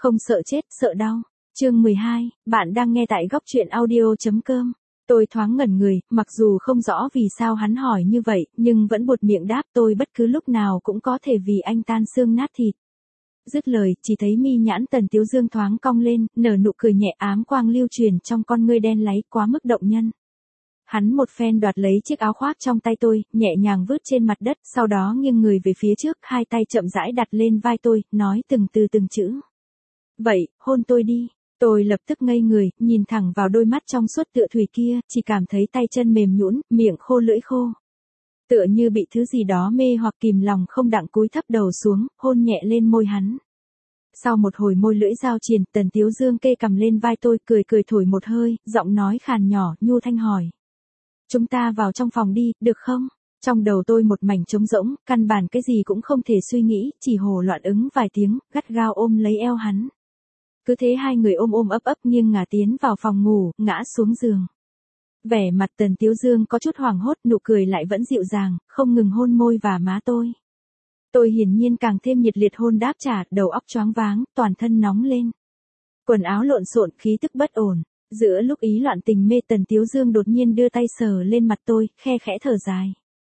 Không sợ chết, sợ đau. Chương 12, bạn đang nghe tại góc truyện audio.com. Tôi thoáng ngẩn người, mặc dù không rõ vì sao hắn hỏi như vậy, nhưng vẫn buột miệng đáp tôi bất cứ lúc nào cũng có thể vì anh tan xương nát thịt. Dứt lời, chỉ thấy mi nhãn Tần Tiếu Dương thoáng cong lên, nở nụ cười nhẹ ám quang lưu truyền trong con ngươi đen láy quá mức động nhân. Hắn một phen đoạt lấy chiếc áo khoác trong tay tôi, nhẹ nhàng vứt trên mặt đất, sau đó nghiêng người về phía trước, hai tay chậm rãi đặt lên vai tôi, nói từng từ từng chữ. Vậy, hôn tôi đi. Tôi lập tức ngây người, nhìn thẳng vào đôi mắt trong suốt tựa thủy kia, chỉ cảm thấy tay chân mềm nhũn, miệng khô lưỡi khô. Tựa như bị thứ gì đó mê hoặc kìm lòng không đặng cúi thấp đầu xuống, hôn nhẹ lên môi hắn. Sau một hồi môi lưỡi giao triền, Tần Tiếu Dương kê cằm lên vai tôi, cười cười thổi một hơi, giọng nói khàn nhỏ, nhu thanh hỏi. Chúng ta vào trong phòng đi, được không? Trong đầu tôi một mảnh trống rỗng, căn bản cái gì cũng không thể suy nghĩ, chỉ hồ loạn ứng vài tiếng, gắt gao ôm lấy eo hắn. Cứ thế hai người ôm ôm ấp ấp nghiêng ngả tiến vào phòng ngủ, ngã xuống giường. Vẻ mặt Tần Tiếu Dương có chút hoảng hốt, nụ cười lại vẫn dịu dàng, không ngừng hôn môi và má tôi. Tôi hiển nhiên càng thêm nhiệt liệt hôn đáp trả, đầu óc choáng váng, toàn thân nóng lên. Quần áo lộn xộn, khí tức bất ổn. Giữa lúc ý loạn tình mê, Tần Tiếu Dương đột nhiên đưa tay sờ lên mặt tôi, khe khẽ thở dài.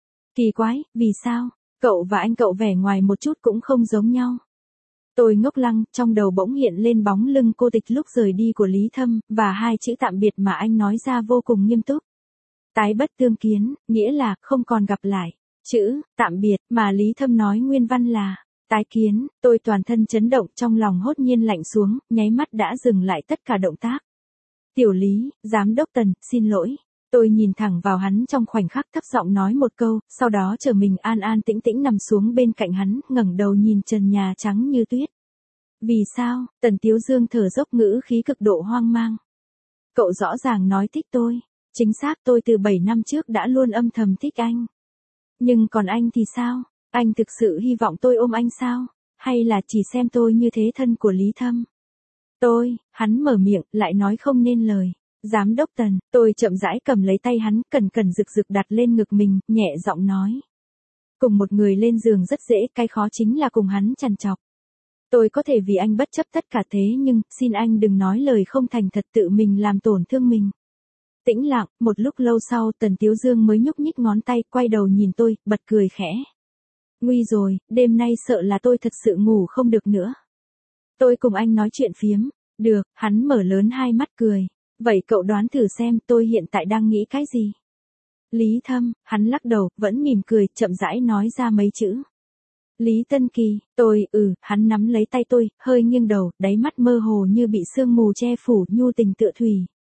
Kỳ quái, vì sao? Cậu và anh cậu vẻ ngoài một chút cũng không giống nhau. Tôi ngốc lăng, trong đầu bỗng hiện lên bóng lưng cô Tịch lúc rời đi của Lý Thâm, và hai chữ tạm biệt mà anh nói ra vô cùng nghiêm túc. Tái bất tương kiến, nghĩa là không còn gặp lại. Chữ tạm biệt mà Lý Thâm nói nguyên văn là tái kiến. Tôi toàn thân chấn động, trong lòng hốt nhiên lạnh xuống, nháy mắt đã dừng lại tất cả động tác. Tiểu Lý, giám đốc Tần, xin lỗi. Tôi nhìn thẳng vào hắn trong khoảnh khắc, thấp giọng nói một câu, sau đó chờ mình an an tĩnh tĩnh nằm xuống bên cạnh hắn, ngẩng đầu nhìn trần nhà trắng như tuyết. Vì sao? Tần Tiếu Dương thở dốc, ngữ khí cực độ hoang mang. Cậu rõ ràng nói thích tôi. Chính xác, tôi từ 7 năm trước đã luôn âm thầm thích anh. Nhưng còn anh thì sao? Anh thực sự hy vọng tôi ôm anh sao? Hay là chỉ xem tôi như thế thân của Lý Thâm? Hắn mở miệng, lại nói không nên lời. Giám đốc Tần, tôi chậm rãi cầm lấy tay hắn, cẩn cẩn rực rực đặt lên ngực mình, nhẹ giọng nói. Cùng một người lên giường rất dễ, cái khó chính là cùng hắn trằn trọc. Tôi có thể vì anh bất chấp tất cả thế nhưng, xin anh đừng nói lời không thành thật tự mình làm tổn thương mình. Tĩnh lặng, một lúc lâu sau Tần Tiếu Dương mới nhúc nhích ngón tay, quay đầu nhìn tôi, bật cười khẽ. Nguy rồi, đêm nay sợ là tôi thật sự ngủ không được nữa. Tôi cùng anh nói chuyện phiếm. Được, hắn mở lớn hai mắt cười. Vậy cậu đoán thử xem tôi hiện tại đang nghĩ cái gì? Lý Thâm, hắn lắc đầu, vẫn mỉm cười, chậm rãi nói ra mấy chữ. Lý Tân Kỳ, hắn nắm lấy tay tôi, hơi nghiêng đầu, đáy mắt mơ hồ như bị sương mù che phủ, nhu tình tựa thủy.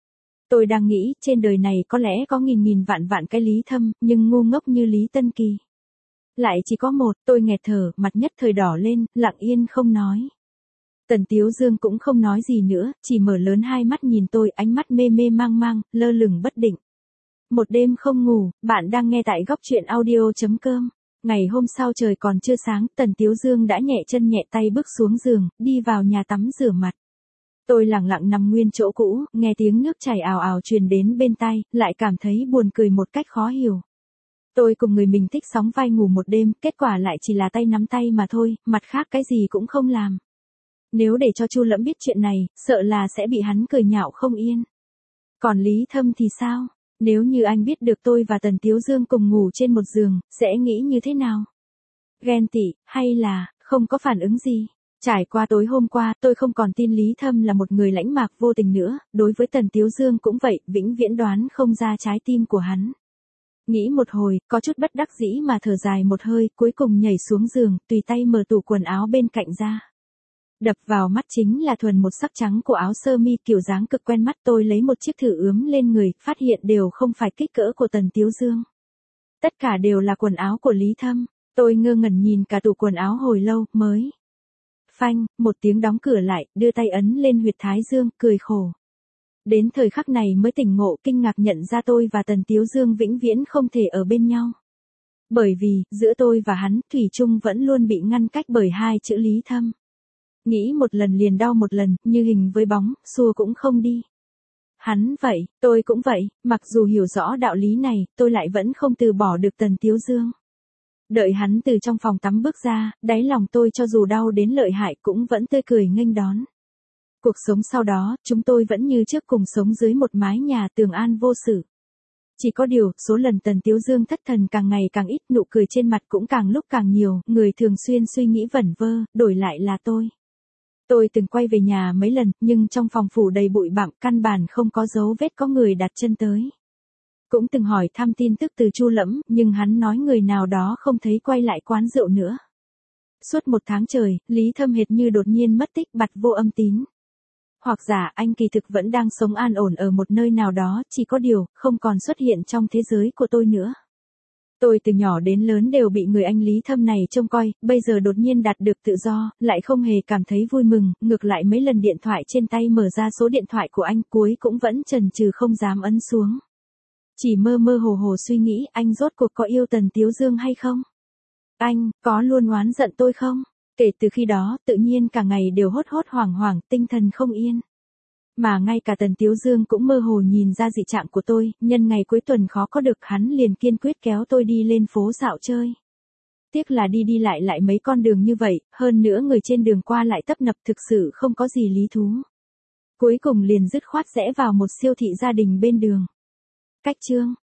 Tôi đang nghĩ, trên đời này có lẽ có nghìn vạn cái Lý Thâm, nhưng ngu ngốc như Lý Tân Kỳ lại chỉ có một. Tôi nghẹt thở, mặt nhất thời đỏ lên, lặng yên không nói. Tần Tiếu Dương cũng không nói gì nữa, chỉ mở lớn hai mắt nhìn tôi, ánh mắt mê mê mang mang, lơ lửng bất định. Một đêm không ngủ, bạn đang nghe tại góc truyện audio.com. Ngày hôm sau trời còn chưa sáng, Tần Tiếu Dương đã nhẹ chân nhẹ tay bước xuống giường, đi vào nhà tắm rửa mặt. Tôi lặng lặng nằm nguyên chỗ cũ, nghe tiếng nước chảy ào ào truyền đến bên tai, lại cảm thấy buồn cười một cách khó hiểu. Tôi cùng người mình thích sóng vai ngủ một đêm, kết quả lại chỉ là tay nắm tay mà thôi, mặt khác cái gì cũng không làm. Nếu để cho Chu Lẫm biết chuyện này, sợ là sẽ bị hắn cười nhạo không yên. Còn Lý Thâm thì sao? Nếu như anh biết được tôi và Tần Tiếu Dương cùng ngủ trên một giường, sẽ nghĩ như thế nào? Ghen tị, hay là, không có phản ứng gì? Trải qua tối hôm qua, tôi không còn tin Lý Thâm là một người lãnh mạc vô tình nữa, đối với Tần Tiếu Dương cũng vậy, vĩnh viễn đoán không ra trái tim của hắn. Nghĩ một hồi, có chút bất đắc dĩ mà thở dài một hơi, cuối cùng nhảy xuống giường, tùy tay mở tủ quần áo bên cạnh ra. Đập vào mắt chính là thuần một sắc trắng của áo sơ mi kiểu dáng cực quen mắt. Tôi lấy một chiếc thử ướm lên người, phát hiện đều không phải kích cỡ của Tần Tiếu Dương. Tất cả đều là quần áo của Lý Thâm. Tôi ngơ ngẩn nhìn cả tủ quần áo hồi lâu, mới. Phanh, một tiếng đóng cửa lại, đưa tay ấn lên huyệt thái dương, cười khổ. Đến thời khắc này mới tỉnh ngộ, kinh ngạc nhận ra tôi và Tần Tiếu Dương vĩnh viễn không thể ở bên nhau. Bởi vì, giữa tôi và hắn, thủy chung vẫn luôn bị ngăn cách bởi hai chữ Lý Thâm. Nghĩ một lần liền đau một lần, như hình với bóng, xua cũng không đi. Hắn vậy, tôi cũng vậy, mặc dù hiểu rõ đạo lý này, tôi lại vẫn không từ bỏ được Tần Tiếu Dương. Đợi hắn từ trong phòng tắm bước ra, đáy lòng tôi cho dù đau đến lợi hại cũng vẫn tươi cười nghênh đón. Cuộc sống sau đó, chúng tôi vẫn như trước cùng sống dưới một mái nhà tường an vô sự. Chỉ có điều, số lần Tần Tiếu Dương thất thần càng ngày càng ít, nụ cười trên mặt cũng càng lúc càng nhiều, người thường xuyên suy nghĩ vẩn vơ, đổi lại là tôi. Tôi từng quay về nhà mấy lần, nhưng trong phòng phủ đầy bụi bặm, căn bản không có dấu vết có người đặt chân tới. Cũng từng hỏi thăm tin tức từ Chu Lẫm, nhưng hắn nói người nào đó không thấy quay lại quán rượu nữa. Suốt 1 tháng trời, Lý Thâm hệt như đột nhiên mất tích, bặt vô âm tín. Hoặc giả anh kỳ thực vẫn đang sống an ổn ở một nơi nào đó, chỉ có điều, không còn xuất hiện trong thế giới của tôi nữa. Tôi từ nhỏ đến lớn đều bị người anh Lý Thâm này trông coi, bây giờ đột nhiên đạt được tự do, lại không hề cảm thấy vui mừng, ngược lại mấy lần điện thoại trên tay mở ra số điện thoại của anh cuối cũng vẫn chần chừ không dám ấn xuống. Chỉ mơ mơ hồ hồ suy nghĩ anh rốt cuộc có yêu Tần Tiếu Dương hay không? Anh, có luôn oán giận tôi không? Kể từ khi đó, tự nhiên cả ngày đều hốt hốt hoảng hoảng, tinh thần không yên. Mà ngay cả Tần Tiếu Dương cũng mơ hồ nhìn ra dị trạng của tôi, nhân ngày cuối tuần khó có được hắn liền kiên quyết kéo tôi đi lên phố dạo chơi. Tiếc là đi lại mấy con đường như vậy, hơn nữa người trên đường qua lại tấp nập thực sự không có gì lý thú. Cuối cùng liền dứt khoát rẽ vào một siêu thị gia đình bên đường. Cách chương